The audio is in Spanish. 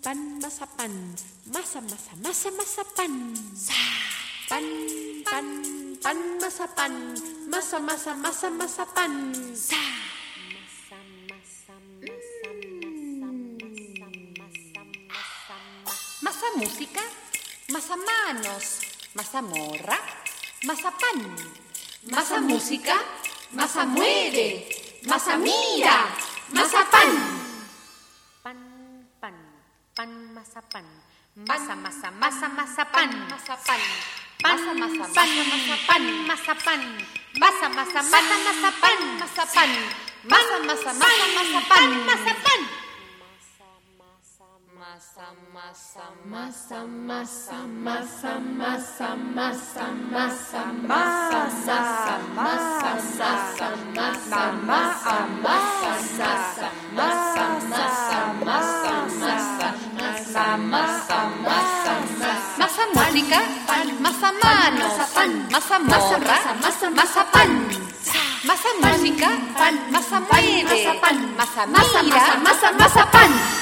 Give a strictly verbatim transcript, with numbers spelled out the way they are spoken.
pan, masa pan, masa, masa, masa, masa pan. Pan, pan, pan, masa pan, masa, masa, masa, masa pan. Masa música, masa manos, masa morra, masa pan. Masa música, masa muere, masa mira, masa pan. Pan, pan, pan, masa pan. Masa, masa, masa, masa pan, masa pan. Masa, masa, masa, masa pan, masa pan. Masa, masa, masa, masa pan, masa pan. Masa, masa, masa, masa pan, masa pan. Masa, masa, Masa, masa, masa, masa, masa, masa, masa, masa, masa, masa, masa, masa, masa, masa, masa, masa, masa, masa música, masa manos, masa morra, masa pan. Masa música, masa muere, masa mira, masa, masa, masa pan.